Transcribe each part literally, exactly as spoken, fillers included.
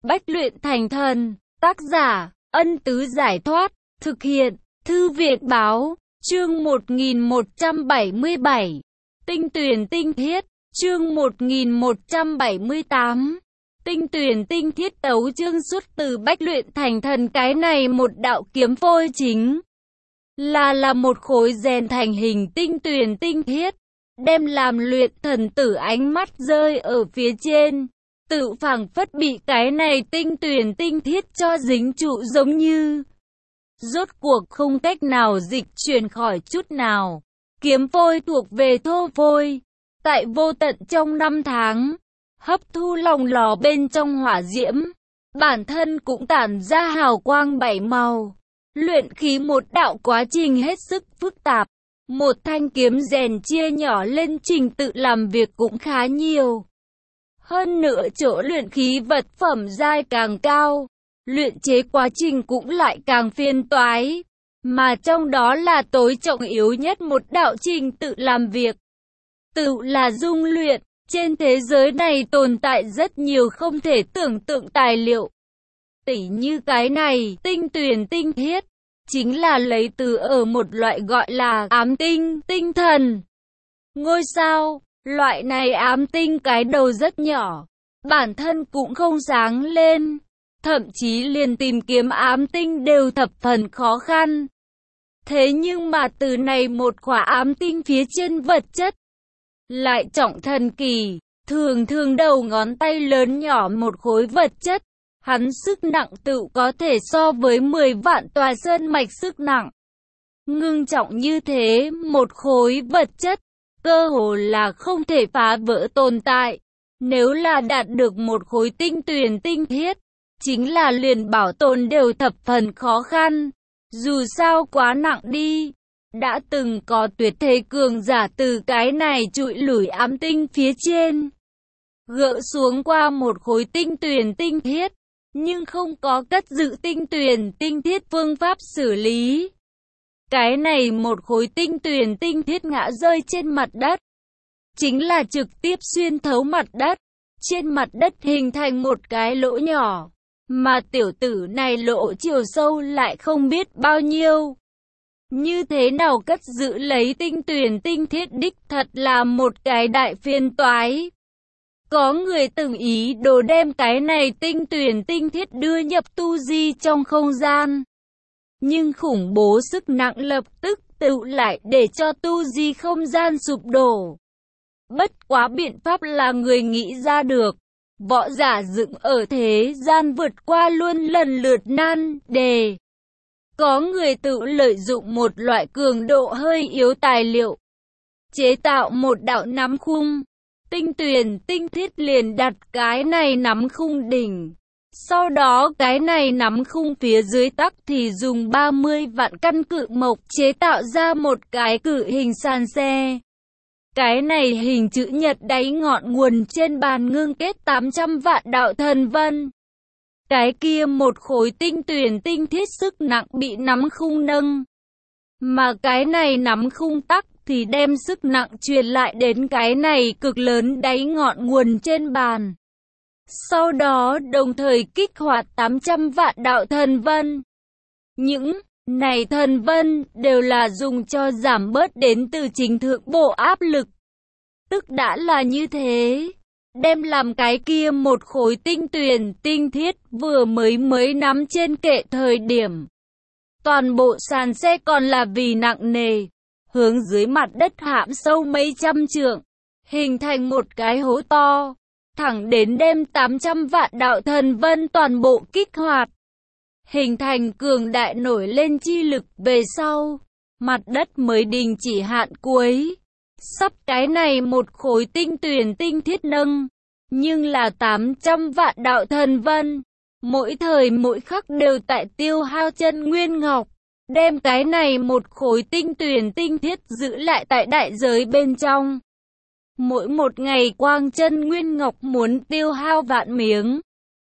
Bách luyện thành thần. Tác giả, Ân Tứ Giải Thoát. Thực hiện, Thư viện Báo. Chương một nghìn một trăm bảy mươi bảy. Tinh tuyển tinh thiết. Chương một nghìn một trăm bảy mươi tám. Tinh tuyển tinh thiết tấu chương xuất từ Bách luyện thành thần. Cái này một đạo kiếm phôi chính là là một khối rèn thành hình tinh tuyển tinh thiết, đem làm luyện thần tử ánh mắt rơi ở phía trên, tự phảng phất bị cái này tinh tuyển tinh thiết cho dính trụ giống như rốt cuộc không cách nào dịch chuyển khỏi chút nào. Kiếm phôi thuộc về thô phôi, tại vô tận trong năm tháng hấp thu lòng lò bên trong hỏa diễm, bản thân cũng tản ra hào quang bảy màu. Luyện khí một đạo quá trình hết sức phức tạp, một thanh kiếm rèn chia nhỏ lên trình tự làm việc cũng khá nhiều. Hơn nữa chỗ luyện khí vật phẩm giai càng cao, luyện chế quá trình cũng lại càng phiền toái, mà trong đó là tối trọng yếu nhất một đạo trình tự làm việc, tự là dung luyện. Trên thế giới này tồn tại rất nhiều không thể tưởng tượng tài liệu, tỉ như cái này, tinh tuyển tinh thiết, chính là lấy từ ở một loại gọi là ám tinh, tinh thần. Ngôi sao, loại này ám tinh cái đầu rất nhỏ, bản thân cũng không sáng lên, thậm chí liền tìm kiếm ám tinh đều thập phần khó khăn. Thế nhưng mà từ này một quả ám tinh phía trên vật chất lại trọng thần kỳ, thường thường đầu ngón tay lớn nhỏ một khối vật chất, hắn sức nặng tự có thể so với mười vạn tòa sơn mạch sức nặng. Ngưng trọng như thế, một khối vật chất, cơ hồ là không thể phá vỡ tồn tại. Nếu là đạt được một khối tinh tuyển tinh thiết, chính là liền bảo tồn đều thập phần khó khăn. Dù sao quá nặng đi. Đã từng có tuyệt thế cường giả từ cái này trụi lủi ám tinh phía trên gỡ xuống qua một khối tinh tuyển tinh thiết, nhưng không có cất giữ tinh tuyển tinh thiết phương pháp xử lý. Cái này một khối tinh tuyển tinh thiết ngã rơi trên mặt đất, chính là trực tiếp xuyên thấu mặt đất, trên mặt đất hình thành một cái lỗ nhỏ, mà tiểu tử này lỗ chiều sâu lại không biết bao nhiêu. Như thế nào cất giữ lấy tinh tuyển tinh thiết đích thật là một cái đại phiền toái. Có người từng ý đồ đem cái này tinh tuyển tinh thiết đưa nhập tu di trong không gian, nhưng khủng bố sức nặng lập tức tự lại để cho tu di không gian sụp đổ. Bất quá biện pháp là người nghĩ ra được. Võ giả dựng ở thế gian vượt qua luôn lần lượt nan đề. Có người tự lợi dụng một loại cường độ hơi yếu tài liệu, chế tạo một đạo nắm khung. Tinh tuyển tinh thiết liền đặt cái này nắm khung đỉnh. Sau đó cái này nắm khung phía dưới tắc thì dùng ba mươi vạn căn cự mộc chế tạo ra một cái cự hình sàn xe. Cái này hình chữ nhật đáy ngọn nguồn trên bàn ngưng kết tám trăm vạn đạo thần vân. Cái kia một khối tinh tuyển tinh thiết sức nặng bị nắm khung nâng, mà cái này nắm khung tắc thì đem sức nặng truyền lại đến cái này cực lớn đáy ngọn nguồn trên bàn. Sau đó đồng thời kích hoạt tám trăm vạn đạo thần vân. Những này thần vân đều là dùng cho giảm bớt đến từ chính thượng bộ áp lực. Tức đã là như thế, đem làm cái kia một khối tinh tuyển tinh thiết vừa mới mới nắm trên kệ thời điểm. Toàn bộ sàn xe còn là vì nặng nề, hướng dưới mặt đất hãm sâu mấy trăm trượng, hình thành một cái hố to, thẳng đến đem tám trăm vạn đạo thần vân toàn bộ kích hoạt, hình thành cường đại nổi lên chi lực về sau, mặt đất mới đình chỉ hạn cuối. Sắp cái này một khối tinh tuyển tinh thiết nâng, nhưng là tám trăm vạn đạo thần vân, mỗi thời mỗi khắc đều tại tiêu hao chân nguyên ngọc, đem cái này một khối tinh tuyển tinh thiết giữ lại tại đại giới bên trong. Mỗi một ngày quang chân nguyên ngọc muốn tiêu hao vạn miếng.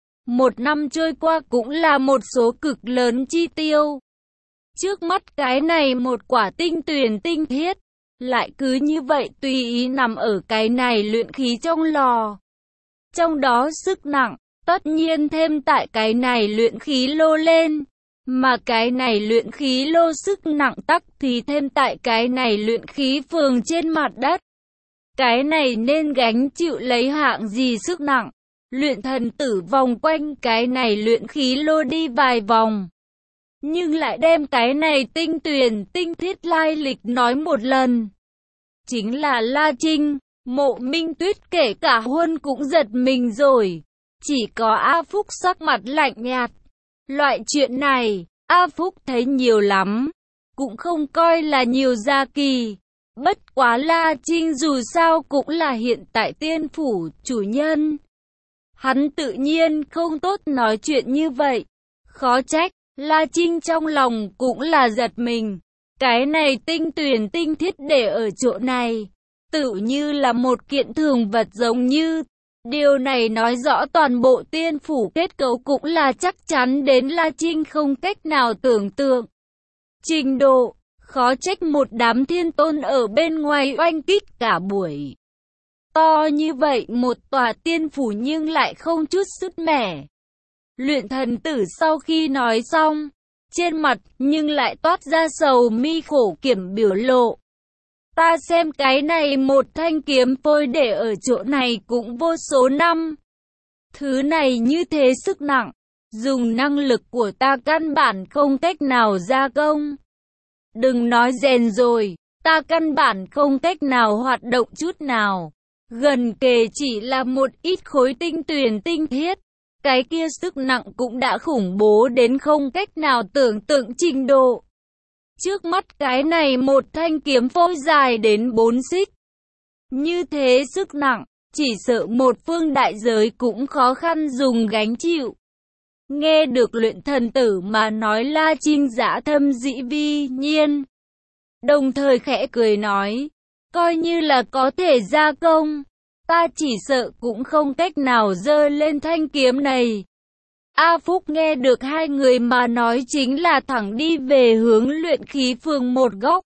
Một năm trôi qua cũng là một số cực lớn chi tiêu. Trước mắt cái này một quả tinh tuyển tinh thiết, lại cứ như vậy tùy ý nằm ở cái này luyện khí trong lò. Trong đó sức nặng, Tất nhiên thêm tại cái này luyện khí lô lên, mà cái này luyện khí lô sức nặng tắc thì thêm tại cái này luyện khí phường trên mặt đất. Cái này nên gánh chịu lấy hạng gì sức nặng. Luyện thần tử vòng quanh cái này luyện khí lô đi vài vòng, nhưng lại đem cái này tinh tuyển tinh thiết lai lịch nói một lần. Chính là La Trinh, Mộ Minh Tuyết kể cả Huân cũng giật mình rồi. Chỉ có A Phúc sắc mặt lạnh nhạt. Loại chuyện này, A Phúc thấy nhiều lắm, cũng không coi là nhiều gia kỳ. Bất quá La Trinh dù sao cũng là hiện tại tiên phủ chủ nhân. Hắn tự nhiên không tốt nói chuyện như vậy. Khó trách, La Trinh trong lòng cũng là giật mình. Cái này tinh tuyển tinh thiết để ở chỗ này, tự như là một kiện thường vật giống như. Điều này nói rõ toàn bộ tiên phủ kết cấu cũng là chắc chắn đến La Trinh không cách nào tưởng tượng. Trình độ, khó trách một đám thiên tôn ở bên ngoài oanh kích cả buổi. To như vậy một tòa tiên phủ nhưng lại không chút sứt mẻ. Luyện thần tử sau khi nói xong, trên mặt nhưng lại toát ra sầu mi khổ kiểm biểu lộ. Ta xem cái này một thanh kiếm phôi để ở chỗ này cũng vô số năm. Thứ này như thế sức nặng, dùng năng lực của ta căn bản không cách nào gia công. Đừng nói rèn rồi, ta căn bản không cách nào hoạt động chút nào. Gần kề chỉ là một ít khối tinh tuyển tinh thiết. Cái kia sức nặng cũng đã khủng bố đến không cách nào tưởng tượng trình độ. Trước mắt cái này một thanh kiếm phôi dài đến bốn xích. Như thế sức nặng, chỉ sợ một phương đại giới cũng khó khăn dùng gánh chịu. Nghe được luyện thần tử mà nói, La Trinh dã thâm dĩ vi nhiên. Đồng thời khẽ cười nói, coi như là có thể gia công, ta chỉ sợ cũng không cách nào giơ lên thanh kiếm này. A Phúc nghe được hai người mà nói chính là thẳng đi về hướng luyện khí phường một góc.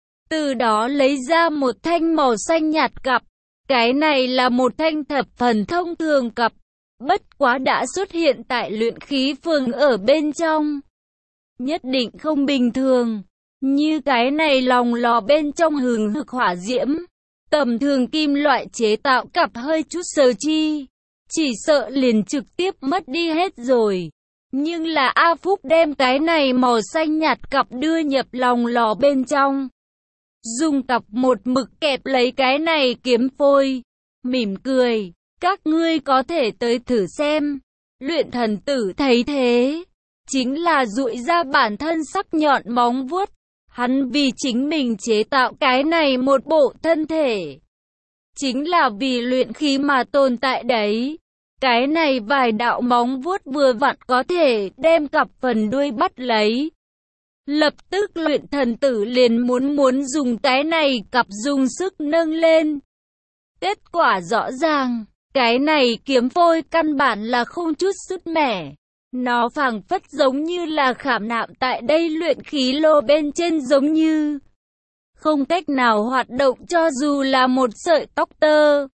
Từ đó lấy ra một thanh màu xanh nhạt cặp. Cái này là một thanh thập phần thông thường cặp, bất quá đã xuất hiện tại luyện khí phường ở bên trong. Nhất định không bình thường. Như cái này lòng lò bên trong hừng hực hỏa diễm. Tầm thường kim loại chế tạo cặp hơi chút sơ chi, chỉ sợ liền trực tiếp mất đi hết rồi. Nhưng là A Phúc đem cái này màu xanh nhạt cặp đưa nhập lòng lò bên trong. Dùng cặp một mực kẹp lấy cái này kiếm phôi. Mỉm cười, các ngươi có thể tới thử xem. Luyện thần tử thấy thế, chính là dụi ra bản thân sắc nhọn móng vuốt. Hắn vì chính mình chế tạo cái này một bộ thân thể, chính là vì luyện khí mà tồn tại đấy. Cái này vài đạo móng vuốt vừa vặn có thể đem cặp phần đuôi bắt lấy. Lập tức luyện thần tử liền muốn muốn dùng cái này cặp dùng sức nâng lên. Kết quả rõ ràng, cái này kiếm phôi căn bản là không chút sứt mẻ. Nó phảng phất giống như là khảm nạm tại đây luyện khí lô bên trên giống như. Không cách nào hoạt động cho dù là một sợi tóc tơ.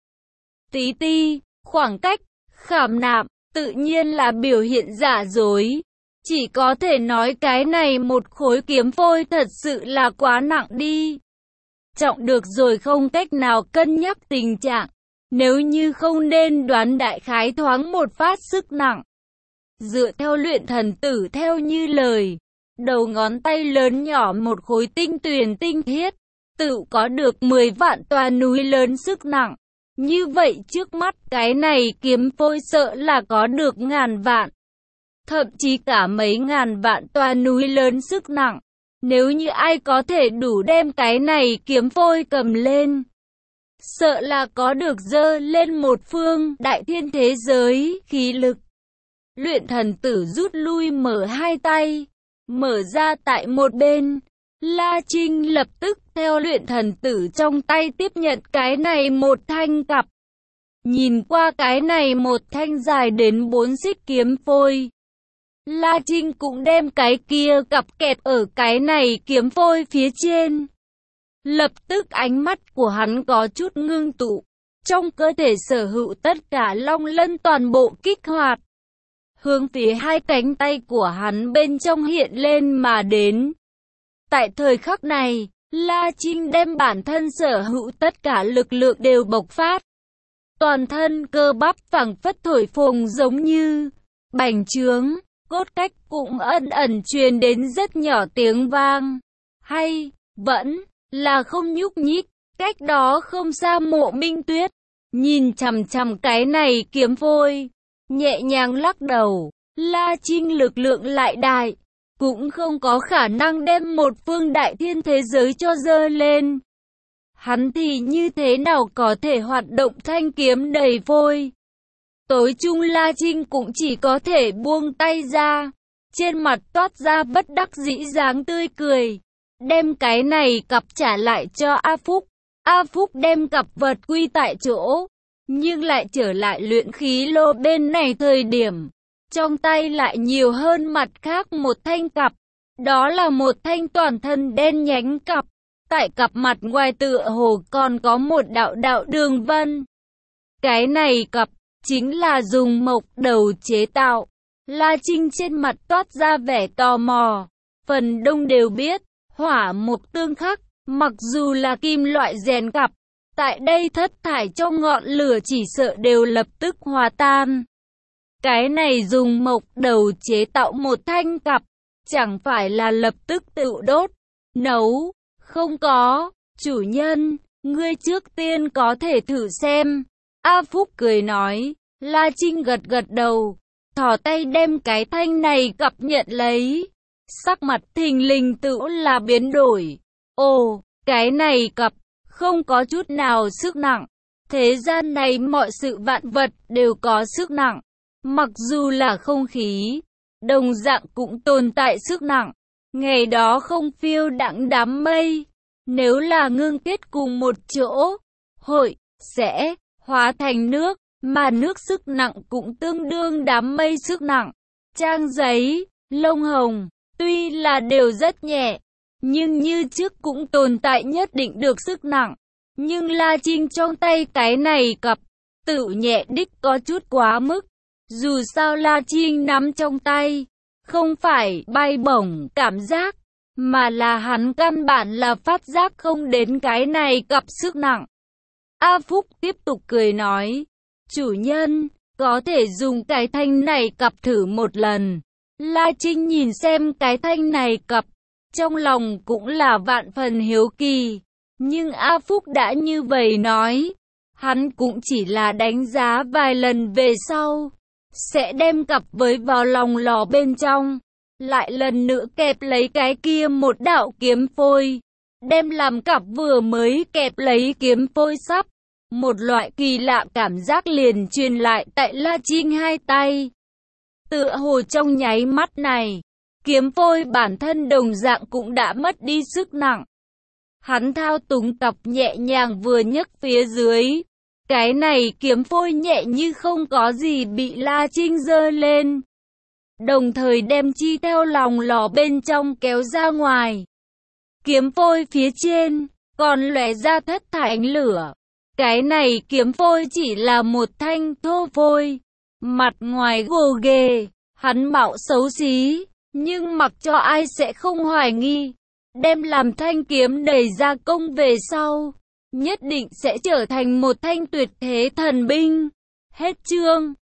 Tí ti, khoảng cách, khảm nạm, tự nhiên là biểu hiện giả dối. Chỉ có thể nói cái này một khối kiếm phôi thật sự là quá nặng đi. Trọng được rồi không cách nào cân nhắc tình trạng. Nếu như không nên đoán đại khái thoáng một phát sức nặng. Dựa theo luyện thần tử theo như lời, đầu ngón tay lớn nhỏ một khối tinh tuyển tinh thiết, tự có được mười vạn tòa núi lớn sức nặng. Như vậy trước mắt cái này kiếm phôi sợ là có được ngàn vạn, thậm chí cả mấy ngàn vạn tòa núi lớn sức nặng. Nếu như ai có thể đủ đem cái này kiếm phôi cầm lên, sợ là có được dơ lên một phương đại thiên thế giới khí lực. Luyện thần tử rút lui mở hai tay, mở ra tại một bên. La Trinh lập tức theo luyện thần tử trong tay tiếp nhận cái này một thanh cặp. Nhìn qua cái này một thanh dài đến bốn xích kiếm phôi, La Trinh cũng đem cái kia cặp kẹp ở cái này kiếm phôi phía trên. Lập tức ánh mắt của hắn có chút ngưng tụ, trong cơ thể sở hữu tất cả long lân toàn bộ kích hoạt. hướng phía hai cánh tay của hắn bên trong hiện lên mà đến. Tại thời khắc này, La Trinh đem bản thân sở hữu tất cả lực lượng đều bộc phát. Toàn thân cơ bắp phảng phất thổi phồng giống như bành trướng, cốt cách cũng ẩn ẩn truyền đến rất nhỏ tiếng vang. Hay, vẫn là không nhúc nhích, cách đó không xa Mộ Minh Tuyết, nhìn chằm chằm cái này kiếm phôi, nhẹ nhàng lắc đầu. La Trinh lực lượng lại đại, cũng không có khả năng đem một phương đại thiên thế giới cho dơ lên. Hắn thì như thế nào có thể hoạt động thanh kiếm đầy phôi. Tối chung La Trinh cũng chỉ có thể buông tay ra, trên mặt toát ra bất đắc dĩ dáng tươi cười, đem cái này cặp trả lại cho A Phúc. A Phúc đem cặp vật quy tại chỗ, nhưng lại trở lại luyện khí lô bên này thời điểm, trong tay lại nhiều hơn mặt khác một thanh cặp, đó là một thanh toàn thân đen nhánh cặp, tại cặp mặt ngoài tựa hồ còn có một đạo đạo đường vân. Cái này cặp chính là dùng mộc đầu chế tạo. La Trinh trên mặt toát ra vẻ tò mò, phần đông đều biết, hỏa mộc tương khắc, mặc dù là kim loại rèn cặp, tại đây thất thải trong ngọn lửa chỉ sợ đều lập tức hòa tan. Cái này dùng mộc đầu chế tạo một thanh cặp, chẳng phải là lập tức tự đốt, nấu, không có, chủ nhân, ngươi trước tiên có thể thử xem. A Phúc cười nói. La Trinh gật gật đầu, thò tay đem cái thanh này cặp nhận lấy. Sắc mặt thình lình tự là biến đổi. Ồ, cái này cặp, không có chút nào sức nặng. Thế gian này mọi sự vạn vật đều có sức nặng. Mặc dù là không khí, đồng dạng cũng tồn tại sức nặng. Ngày đó không phiêu đãng đám mây, nếu là ngưng kết cùng một chỗ, hội, sẽ, hóa thành nước. Mà nước sức nặng cũng tương đương đám mây sức nặng. Trang giấy, lông hồng, tuy là đều rất nhẹ, nhưng như trước cũng tồn tại nhất định được sức nặng. Nhưng La Trinh trong tay cái này cặp, tự nhẹ đích có chút quá mức. Dù sao La Trinh nắm trong tay, không phải bay bổng cảm giác, mà là hắn căn bản là phát giác không đến cái này cặp sức nặng. A Phúc tiếp tục cười nói. Chủ nhân, có thể dùng cái thanh này cặp thử một lần. La Trinh nhìn xem cái thanh này cặp, trong lòng cũng là vạn phần hiếu kỳ. Nhưng A Phúc đã như vậy nói, hắn cũng chỉ là đánh giá vài lần về sau, sẽ đem cặp với vào lòng lò bên trong, lại lần nữa kẹp lấy cái kia một đạo kiếm phôi, đem làm cặp vừa mới kẹp lấy kiếm phôi sắp. Một loại kỳ lạ cảm giác liền truyền lại tại La Trinh hai tay. Tựa hồ trong nháy mắt này, kiếm phôi bản thân đồng dạng cũng đã mất đi sức nặng. Hắn thao túng cặp nhẹ nhàng vừa nhấc phía dưới. Cái này kiếm phôi nhẹ như không có gì bị La Trinh giơ lên. Đồng thời đem chi theo lòng lò bên trong kéo ra ngoài. Kiếm phôi phía trên, còn lóe ra thất thải ánh lửa. Cái này kiếm phôi chỉ là một thanh thô phôi, mặt ngoài gồ ghề, hắn mạo xấu xí, nhưng mặc cho ai sẽ không hoài nghi, đem làm thanh kiếm đầy gia công về sau, nhất định sẽ trở thành một thanh tuyệt thế thần binh. Hết chương.